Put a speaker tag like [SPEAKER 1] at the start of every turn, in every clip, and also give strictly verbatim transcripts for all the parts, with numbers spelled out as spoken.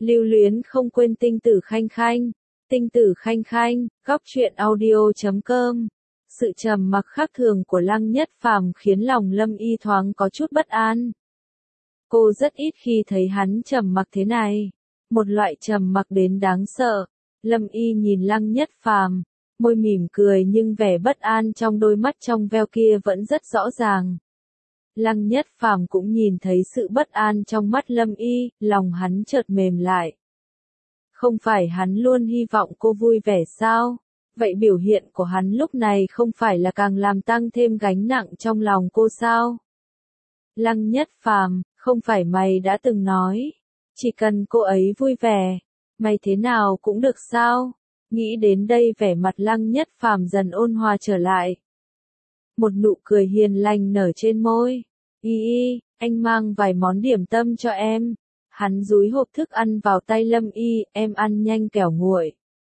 [SPEAKER 1] Lưu luyến không quên tinh tử khanh khanh, tinh tử khanh khanh, góc truyện audio chấm com. Sự trầm mặc khác thường của Lăng Nhất Phàm khiến lòng Lâm Y thoáng có chút bất an. Cô rất ít khi thấy hắn trầm mặc thế này, một loại trầm mặc đến đáng sợ. Lâm Y nhìn Lăng Nhất Phàm, môi mỉm cười nhưng vẻ bất an trong đôi mắt trong veo kia vẫn rất rõ ràng. Lăng Nhất Phàm cũng nhìn thấy sự bất an trong mắt Lâm Y, lòng hắn chợt mềm lại. Không phải hắn luôn hy vọng cô vui vẻ sao? Vậy biểu hiện của hắn lúc này không phải là càng làm tăng thêm gánh nặng trong lòng cô sao? Lăng Nhất Phàm, không phải mày đã từng nói, chỉ cần cô ấy vui vẻ, mày thế nào cũng được sao? Nghĩ đến đây vẻ mặt Lăng Nhất Phàm dần ôn hòa trở lại. Một nụ cười hiền lành nở trên môi. Y y, anh mang vài món điểm tâm cho em. Hắn dúi hộp thức ăn vào tay Lâm Y, em ăn nhanh kẻo nguội.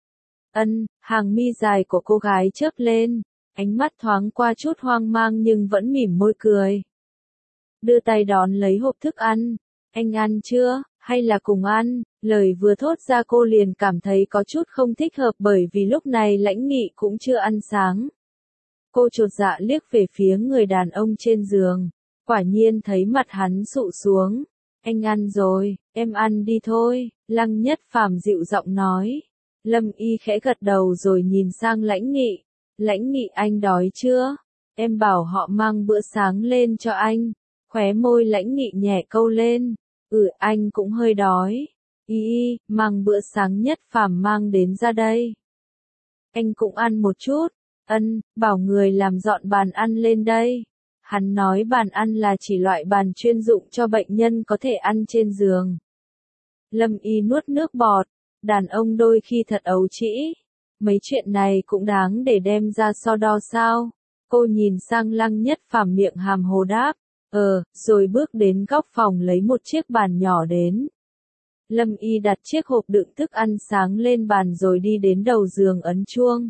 [SPEAKER 1] Ân, hàng mi dài của cô gái chớp lên, ánh mắt thoáng qua chút hoang mang nhưng vẫn mỉm môi cười. Đưa tay đón lấy hộp thức ăn, anh ăn chưa, hay là cùng ăn? Lời vừa thốt ra cô liền cảm thấy có chút không thích hợp bởi vì lúc này Lãnh Nghị cũng chưa ăn sáng. Cô chột dạ liếc về phía người đàn ông trên giường, quả nhiên thấy mặt hắn sụ xuống. Anh ăn rồi, em ăn đi thôi, Lăng Nhất Phàm dịu giọng nói. Lâm Y khẽ gật đầu rồi nhìn sang Lãnh Nghị. Lãnh Nghị, anh đói chưa? Em bảo họ mang bữa sáng lên cho anh. Khóe môi Lãnh Nghị nhẹ câu lên. Ừ, anh cũng hơi đói. Y y, mang bữa sáng Nhất Phàm mang đến ra đây. Anh cũng ăn một chút. Ân, bảo người làm dọn bàn ăn lên đây. Hắn nói bàn ăn là chỉ loại bàn chuyên dụng cho bệnh nhân có thể ăn trên giường. Lâm Y nuốt nước bọt, đàn ông đôi khi thật ấu trĩ. Mấy chuyện này cũng đáng để đem ra so đo sao? Cô nhìn sang Lăng Nhất Phàm miệng hàm hồ đáp, ờ, rồi bước đến góc phòng lấy một chiếc bàn nhỏ đến. Lâm Y đặt chiếc hộp đựng thức ăn sáng lên bàn rồi đi đến đầu giường ấn chuông.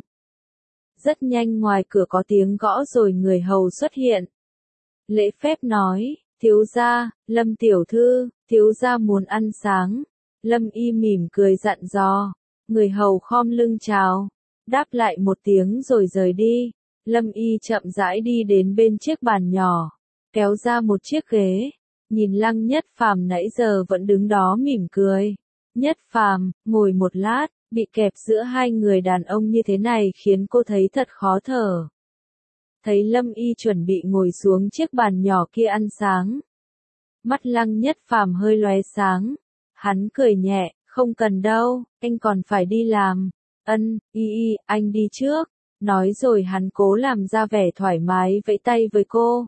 [SPEAKER 1] Rất nhanh ngoài cửa có tiếng gõ rồi người hầu xuất hiện. Lễ phép nói, thiếu gia, Lâm tiểu thư, thiếu gia muốn ăn sáng. Lâm Y mỉm cười dặn dò, người hầu khom lưng chào, đáp lại một tiếng rồi rời đi. Lâm Y chậm rãi đi đến bên chiếc bàn nhỏ, kéo ra một chiếc ghế, nhìn Lăng Nhất Phàm nãy giờ vẫn đứng đó mỉm cười. Nhất Phàm, ngồi một lát, bị kẹp giữa hai người đàn ông như thế này khiến cô thấy thật khó thở. Thấy Lâm Y chuẩn bị ngồi xuống chiếc bàn nhỏ kia ăn sáng. Mắt Lăng Nhất Phàm hơi lóe sáng. Hắn cười nhẹ, không cần đâu, anh còn phải đi làm. Ân, Y y, anh đi trước. Nói rồi hắn cố làm ra vẻ thoải mái vẫy tay với cô.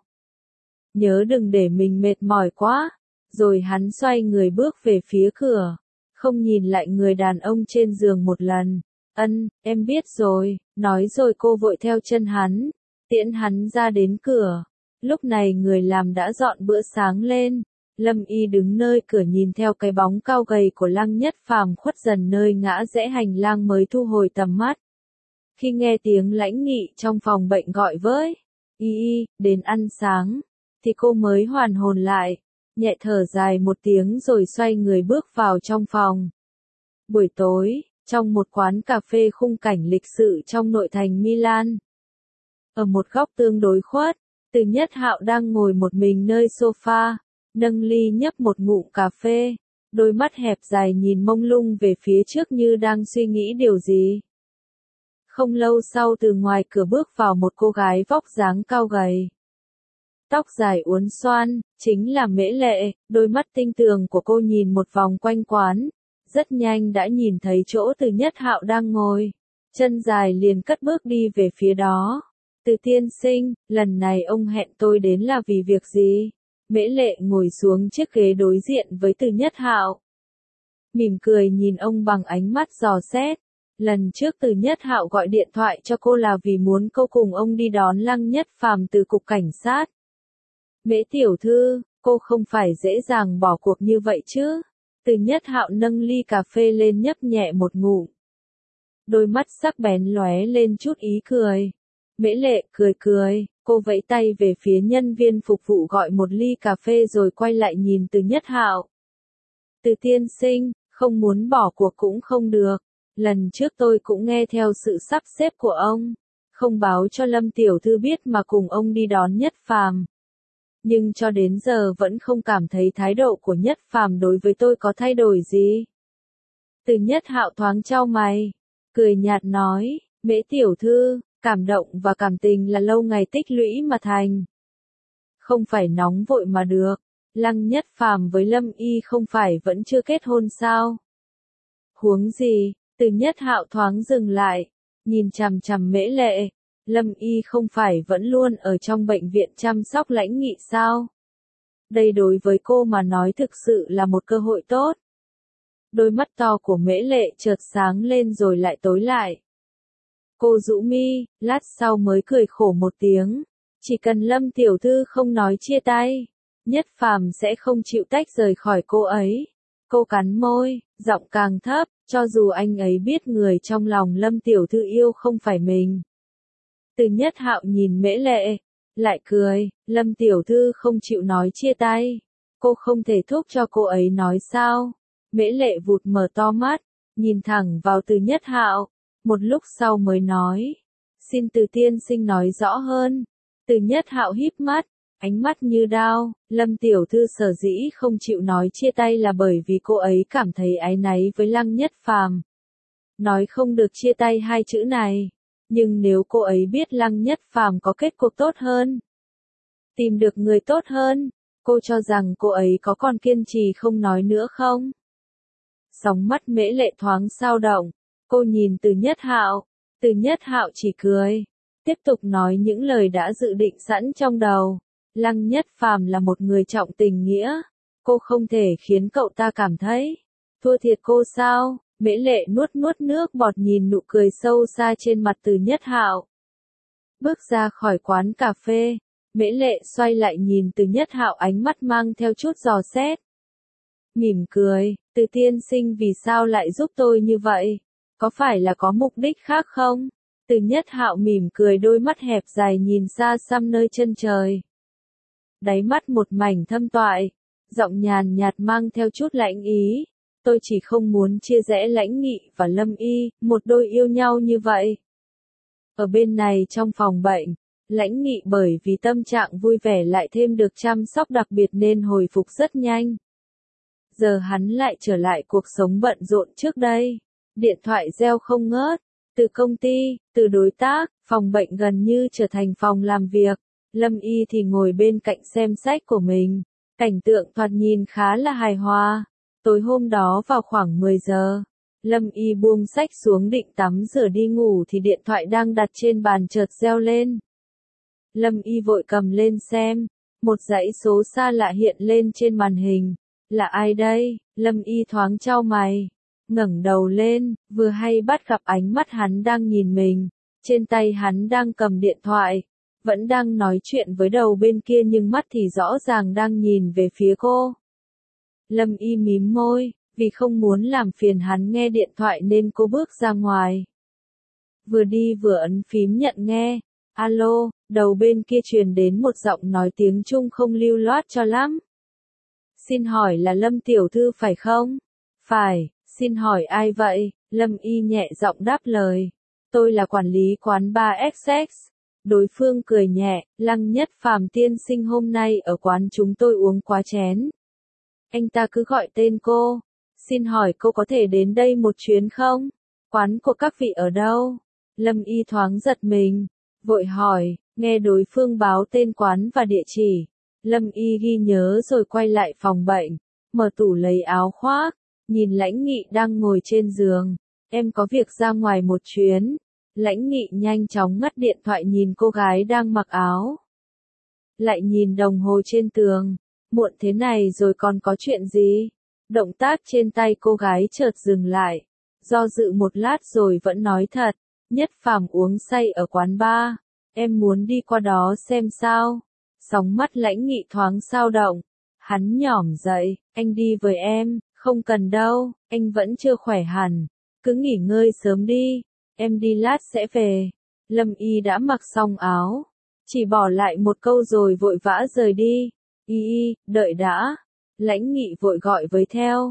[SPEAKER 1] Nhớ đừng để mình mệt mỏi quá. Rồi hắn xoay người bước về phía cửa. Không nhìn lại người đàn ông trên giường một lần. Ân, em biết rồi. Nói rồi cô vội theo chân hắn. Tiễn hắn ra đến cửa. Lúc này người làm đã dọn bữa sáng lên. Lâm Y đứng nơi cửa nhìn theo cái bóng cao gầy của Lăng Nhất Phàm khuất dần nơi ngã rẽ hành lang mới thu hồi tầm mắt. Khi nghe tiếng Lãnh Nghị trong phòng bệnh gọi với Y y, đến ăn sáng, thì cô mới hoàn hồn lại, nhẹ thở dài một tiếng rồi xoay người bước vào trong phòng. Buổi tối, trong một quán cà phê khung cảnh lịch sự trong nội thành Milan. Ở một góc tương đối khuất, Từ Nhất Hạo đang ngồi một mình nơi sofa, nâng ly nhấp một ngụm cà phê, đôi mắt hẹp dài nhìn mông lung về phía trước như đang suy nghĩ điều gì. Không lâu sau từ ngoài cửa bước vào một cô gái vóc dáng cao gầy. Tóc dài uốn xoăn, chính là Mễ Lệ, đôi mắt tinh tường của cô nhìn một vòng quanh quán, rất nhanh đã nhìn thấy chỗ Từ Nhất Hạo đang ngồi, chân dài liền cất bước đi về phía đó. Từ tiên sinh, lần này ông hẹn tôi đến là vì việc gì? Mễ Lệ ngồi xuống chiếc ghế đối diện với Từ Nhất Hạo. Mỉm cười nhìn ông bằng ánh mắt dò xét. Lần trước Từ Nhất Hạo gọi điện thoại cho cô là vì muốn cô cùng ông đi đón Lăng Nhất Phàm từ cục cảnh sát. Mễ tiểu thư, cô không phải dễ dàng bỏ cuộc như vậy chứ? Từ Nhất Hạo nâng ly cà phê lên nhấp nhẹ một ngụm. Đôi mắt sắc bén lóe lên chút ý cười. Mễ Lệ cười cười, cô vẫy tay về phía nhân viên phục vụ gọi một ly cà phê rồi quay lại nhìn Từ Nhất Hạo. Từ tiên sinh, Không muốn bỏ cuộc cũng không được. Lần trước tôi cũng nghe theo sự sắp xếp của ông. Không báo cho Lâm tiểu thư biết mà cùng ông đi đón Nhất Phàm. Nhưng cho đến giờ vẫn không cảm thấy thái độ của Nhất Phàm đối với tôi có thay đổi gì. Từ Nhất Hạo thoáng chau mày, cười nhạt nói, Mễ tiểu thư, cảm động và cảm tình là lâu ngày tích lũy mà thành. Không phải nóng vội mà được. Lăng Nhất Phàm với Lâm Y không phải vẫn chưa kết hôn sao? Huống gì? Từ Nhất Hạo thoáng dừng lại, nhìn chằm chằm Mễ Lệ. Lâm Y không phải vẫn luôn ở trong bệnh viện chăm sóc Lãnh Nghị sao? Đây đối với cô mà nói thực sự là một cơ hội tốt. Đôi mắt to của Mễ Lệ chợt sáng lên rồi lại tối lại. Cô rũ mi, lát sau mới cười khổ một tiếng. Chỉ cần Lâm tiểu thư không nói chia tay, Nhất Phàm sẽ không chịu tách rời khỏi cô ấy. Cô cắn môi, giọng càng thấp, cho dù anh ấy biết người trong lòng Lâm tiểu thư yêu không phải mình. Từ Nhất Hạo nhìn Mễ Lệ, lại cười, Lâm tiểu thư không chịu nói chia tay. Cô không thể thúc cho cô ấy nói sao? Mễ Lệ vụt mở to mắt, nhìn thẳng vào Từ Nhất Hạo, một lúc sau mới nói, xin Từ tiên sinh nói rõ hơn. Từ Nhất Hạo híp mắt, ánh mắt như đao, Lâm tiểu thư sở dĩ không chịu nói chia tay là bởi vì cô ấy cảm thấy áy náy với Lăng Nhất Phàm. Nói không được chia tay hai chữ này, nhưng nếu cô ấy biết Lăng Nhất Phàm có kết cục tốt hơn, tìm được người tốt hơn, cô cho rằng cô ấy có còn kiên trì không nói nữa không? Sóng mắt Mễ Lệ thoáng dao động, cô nhìn Từ Nhất Hạo, Từ Nhất Hạo chỉ cười, tiếp tục nói những lời đã dự định sẵn trong đầu. Lăng Nhất Phàm là một người trọng tình nghĩa, cô không thể khiến cậu ta cảm thấy thua thiệt cô sao? Mễ Lệ nuốt nuốt nước bọt nhìn nụ cười sâu xa trên mặt Từ Nhất Hạo. Bước ra khỏi quán cà phê, Mễ Lệ xoay lại nhìn Từ Nhất Hạo, ánh mắt mang theo chút dò xét. Mỉm cười, Từ tiên sinh vì sao lại giúp tôi như vậy? Có phải là có mục đích khác không? Từ Nhất Hạo mỉm cười, đôi mắt hẹp dài nhìn xa xăm nơi chân trời. Đáy mắt một mảnh thâm toại, giọng nhàn nhạt mang theo chút lãnh ý. Tôi chỉ không muốn chia rẽ Lãnh Nghị và Lâm Y, một đôi yêu nhau như vậy. Ở bên này trong phòng bệnh, Lãnh Nghị bởi vì tâm trạng vui vẻ lại thêm được chăm sóc đặc biệt nên hồi phục rất nhanh. Giờ hắn lại trở lại cuộc sống bận rộn trước đây. Điện thoại reo không ngớt, từ công ty, từ đối tác, phòng bệnh gần như trở thành phòng làm việc. Lâm Y thì ngồi bên cạnh xem sách của mình. Cảnh tượng thoạt nhìn khá là hài hòa. Tối hôm đó vào khoảng mười giờ, Lâm Y buông sách xuống định tắm rửa đi ngủ thì điện thoại đang đặt trên bàn chợt reo lên. Lâm Y vội cầm lên xem, một dãy số xa lạ hiện lên trên màn hình. Là ai đây? Lâm Y thoáng chau mày, ngẩng đầu lên, vừa hay bắt gặp ánh mắt hắn đang nhìn mình. Trên tay hắn đang cầm điện thoại, vẫn đang nói chuyện với đầu bên kia nhưng mắt thì rõ ràng đang nhìn về phía cô. Lâm Y mím môi, vì không muốn làm phiền hắn nghe điện thoại nên cô bước ra ngoài. Vừa đi vừa ấn phím nhận nghe. Alo, đầu bên kia truyền đến một giọng nói tiếng Trung không lưu loát cho lắm. Xin hỏi là Lâm tiểu thư phải không? Phải, xin hỏi ai vậy? Lâm Y nhẹ giọng đáp lời. Tôi là quản lý quán bar ích ích. Đối phương cười nhẹ, Lăng Nhất Phàm tiên sinh hôm nay ở quán chúng tôi uống quá chén. Anh ta cứ gọi tên cô. Xin hỏi cô có thể đến đây một chuyến không? Quán của các vị ở đâu? Lâm Y thoáng giật mình, vội hỏi, nghe đối phương báo tên quán và địa chỉ. Lâm Y ghi nhớ rồi quay lại phòng bệnh, mở tủ lấy áo khoác, nhìn Lãnh Nghị đang ngồi trên giường. Em có việc ra ngoài một chuyến. Lãnh Nghị nhanh chóng ngắt điện thoại nhìn cô gái đang mặc áo. Lại nhìn đồng hồ trên tường. Muộn thế này rồi còn có chuyện gì? Động tác trên tay cô gái chợt dừng lại. Do dự một lát rồi vẫn nói thật. Nhất Phàm uống say ở quán bar. Em muốn đi qua đó xem sao. Sóng mắt Lãnh Nghị thoáng dao động. Hắn nhỏm dậy, anh đi với em. Không cần đâu, anh vẫn chưa khỏe hẳn. Cứ nghỉ ngơi sớm đi. Em đi lát sẽ về. Lâm Y đã mặc xong áo. Chỉ bỏ lại một câu rồi vội vã rời đi. Y y, đợi đã. Lãnh Nghị vội gọi với theo.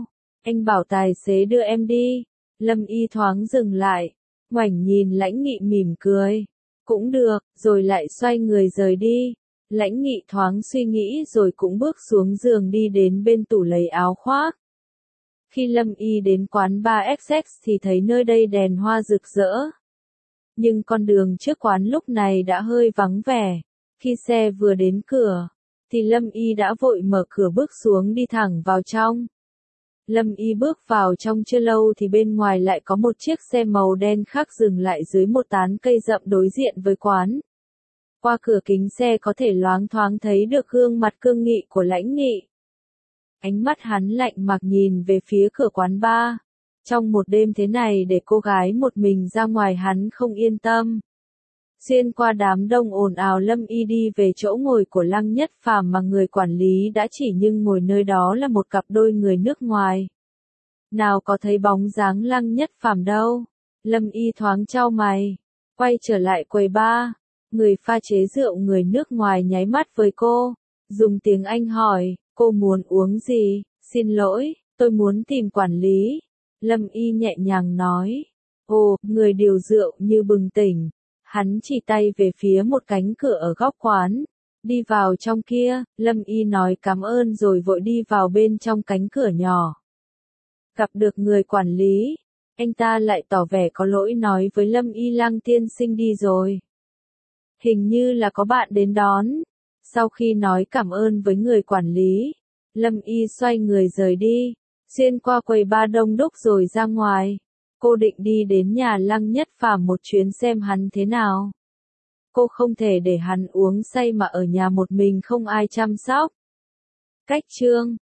[SPEAKER 1] Anh bảo tài xế đưa em đi. Lâm Y thoáng dừng lại, ngoảnh nhìn Lãnh Nghị mỉm cười. Cũng được, rồi lại xoay người rời đi. Lãnh Nghị thoáng suy nghĩ rồi cũng bước xuống giường đi đến bên tủ lấy áo khoác. Khi Lâm Y đến quán bar ích ích thì thấy nơi đây đèn hoa rực rỡ. Nhưng con đường trước quán lúc này đã hơi vắng vẻ. Khi xe vừa đến cửa, thì Lâm Y đã vội mở cửa bước xuống đi thẳng vào trong. Lâm Y bước vào trong chưa lâu thì bên ngoài lại có một chiếc xe màu đen khác dừng lại dưới một tán cây rậm đối diện với quán. Qua cửa kính xe có thể loáng thoáng thấy được gương mặt cương nghị của Lãnh Nghị. Ánh mắt hắn lạnh mặc nhìn về phía cửa quán bar. Trong một đêm thế này để cô gái một mình ra ngoài hắn không yên tâm. Xuyên qua đám đông ồn ào Lâm Y đi về chỗ ngồi của Lăng Nhất Phàm mà người quản lý đã chỉ nhưng ngồi nơi đó là một cặp đôi người nước ngoài. Nào có thấy bóng dáng Lăng Nhất Phàm đâu. Lâm Y thoáng chau mày, quay trở lại quầy bar. Người pha chế rượu người nước ngoài nháy mắt với cô, dùng tiếng Anh hỏi, cô muốn uống gì? Xin lỗi, tôi muốn tìm quản lý. Lâm Y nhẹ nhàng nói. Ồ, người điều rượu như bừng tỉnh. Hắn chỉ tay về phía một cánh cửa ở góc quán. Đi vào trong kia, Lâm Y nói cảm ơn rồi vội đi vào bên trong cánh cửa nhỏ. Gặp được người quản lý, anh ta lại tỏ vẻ có lỗi nói với Lâm Y Lăng tiên sinh đi rồi. Hình như là có bạn đến đón. Sau khi nói cảm ơn với người quản lý, Lâm Y xoay người rời đi, xuyên qua quầy bar đông đúc rồi ra ngoài. Cô định đi đến nhà Lăng Nhất Phàm một chuyến xem hắn thế nào. Cô không thể để hắn uống say mà ở nhà một mình không ai chăm sóc. Cách chương